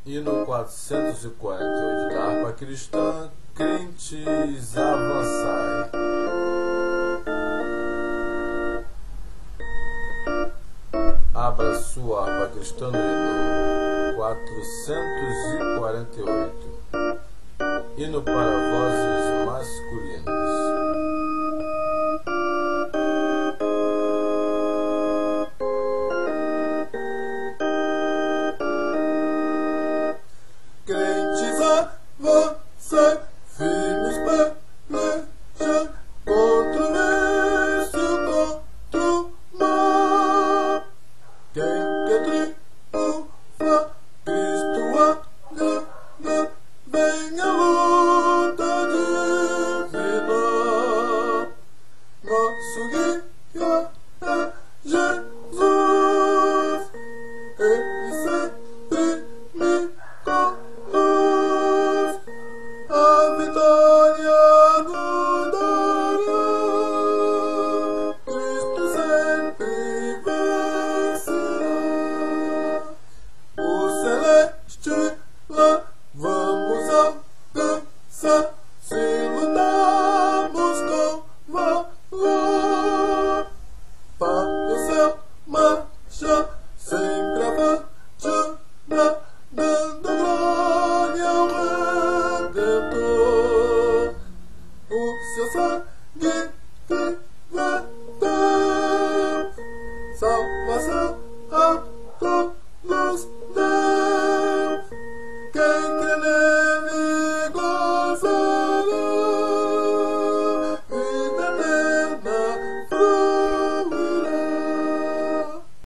Hino 448 da harpa cristã, crentes avançai. Abra sua harpa cristã no hino 448. Hino para vozes masculinas. Crentes avançai, firmes pelejai contra o vício, contra o mal. Quem quer triunfar, Cristo agrada, vem a luta divina. Nosso guia é Jesus, Ele sempre me conduz, a vitória nos dará. Cristo sempre vencerá. O celeste lá vamos alcançar, se lutarmos com valor. Para o céu marcha, sempre avante, dando glória ao Redentor. O seu sangue que verteu, salvação a todos deu.